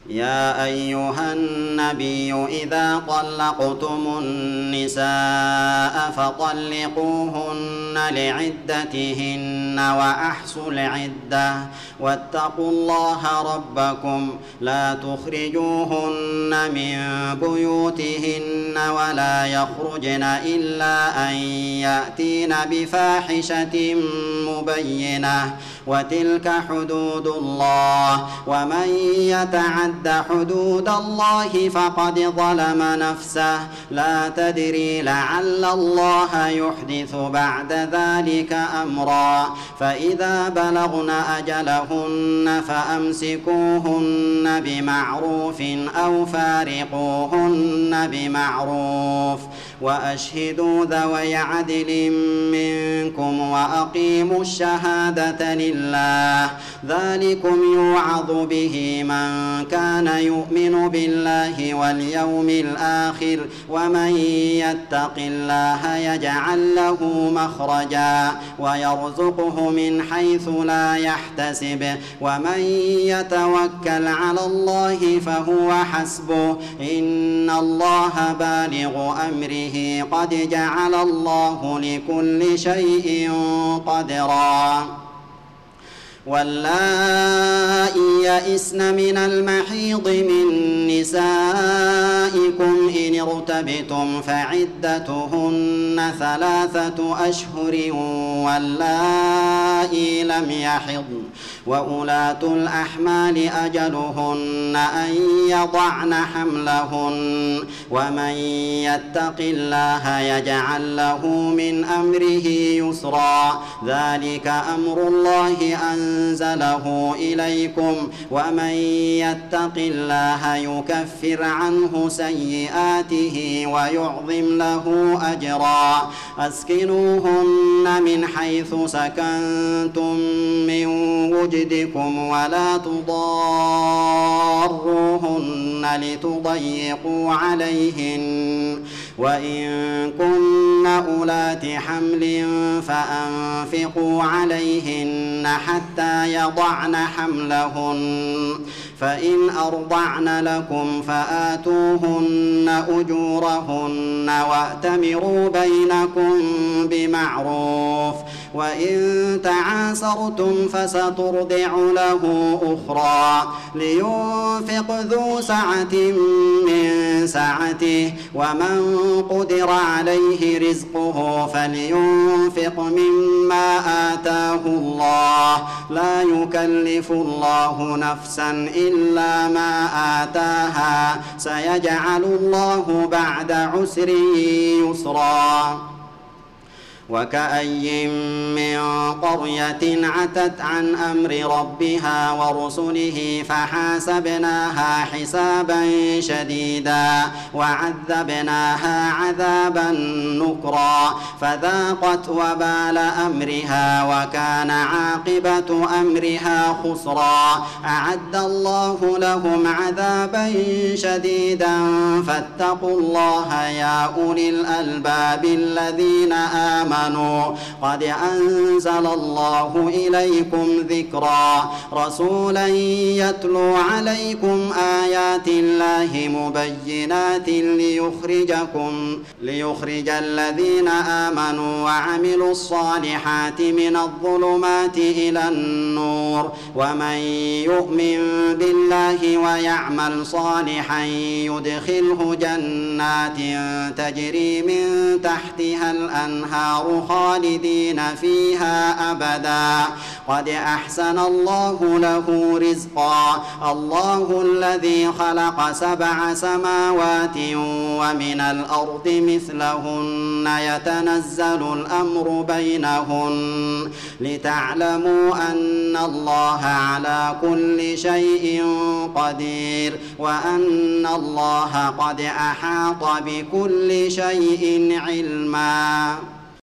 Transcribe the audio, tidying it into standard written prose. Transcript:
يا أيها النبي إذا طلقتم النساء فطلقوهن لعدتهن وأحصوا العدة واتقوا الله ربكم لا تخرجوهن من بيوتهن ولا يخرجن إلا أن يأتين بفاحشة مبينة وتلك حدود الله ومن يتعد حدود الله فقد ظلم نفسه لا تدري لعل الله يحدث بعد ذلك أمرا فإذا بلغن أجلهن فأمسكوهن بمعروف أو فارقوهن بمعروف وأشهدوا ذوي عدل منكم وأقيموا الشهادة لله ذلكم يوعظ به من كان يؤمن بالله واليوم الآخر ومن يتق الله يجعل له مخرجا ويرزقه من حيث لا يحتسب ومن يتوكل على الله فهو حسبه إن الله بالغ أمره قد جعل الله لكل شيء قدرا واللائي يئسن من المحيض من نسائكم إن ارتبتم فعدتهن 3 أشهر واللائي لم يحضن وأولاة الأحمال أجلهن أن يضعن حملهن ومن يتق الله يجعل له من أمره يسرا ذلك أمر الله أنزله إليكم ومن يتق الله يكفر عنه سيئاته ويعظم له أجرا أسكنوهن من حيث سكنتم من وجدكم ولا تضاروهن لتضيقوا عليهن وإن كن أولات حمل فأنفقوا عليهن حتى يضعن حملهن فإن أرضعن لكم فآتوهن أجورهن وأتمروا بينكم بمعروف وإن تعاسرتم فسترضع له أخرى لينفق ذو سعة من سعته ومن قدر عليه رزقه فلينفق مما آتاه الله لا يكلف الله نفسا إلا ما آتاها سيجعل الله بعد عسر يسرا وكأي من قرية عتت عن أمر ربها ورسله فحاسبناها حسابا شديدا وعذبناها عذابا نكرا فذاقت وبال أمرها وكان عاقبة أمرها خسرا أعد الله لهم عذابا شديدا فاتقوا الله يا أولي الألباب الذين آمنوا قد أنزل الله إليكم ذكرا رسولا يتلو عليكم آيات الله مبينات ليخرج الذين آمنوا وعملوا الصالحات من الظلمات إلى النور ومن يؤمن بالله ويعمل صالحا يدخله جنات تجري من تحتها الأنهار خالدين فيها أبدا قد أحسن الله له رزقا الله الذي خلق 7 سماوات ومن الأرض مثلهن يتنزل الأمر بينهن لتعلموا أن الله على كل شيء قدير وأن الله قد أحاط بكل شيء علما